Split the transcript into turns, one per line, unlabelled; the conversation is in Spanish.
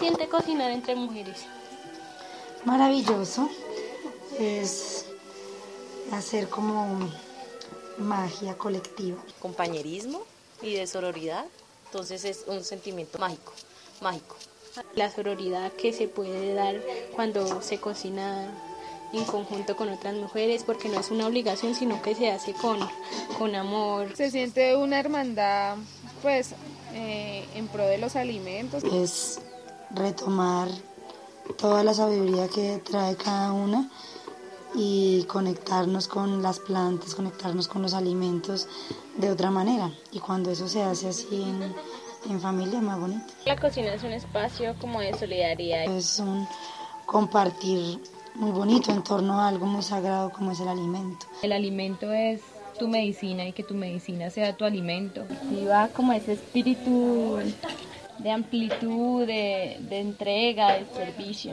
siente cocinar entre mujeres?
Maravilloso, es hacer como magia colectiva.
Compañerismo y de sororidad, entonces es un sentimiento mágico, mágico.
La sororidad que se puede dar cuando se cocina en conjunto con otras mujeres, porque no es una obligación, sino que se hace con amor.
Se siente una hermandad, pues, en pro de los alimentos.
Es retomar toda la sabiduría que trae cada una y conectarnos con las plantas, conectarnos con los alimentos de otra manera. Y cuando eso se hace así en familia es más bonito.
La cocina es un espacio como de solidaridad.
Es un compartir muy bonito en torno a algo muy sagrado como es el alimento.
El alimento es tu medicina y que tu medicina sea tu alimento.
Activa como ese espíritu de amplitud, de entrega, de servicio.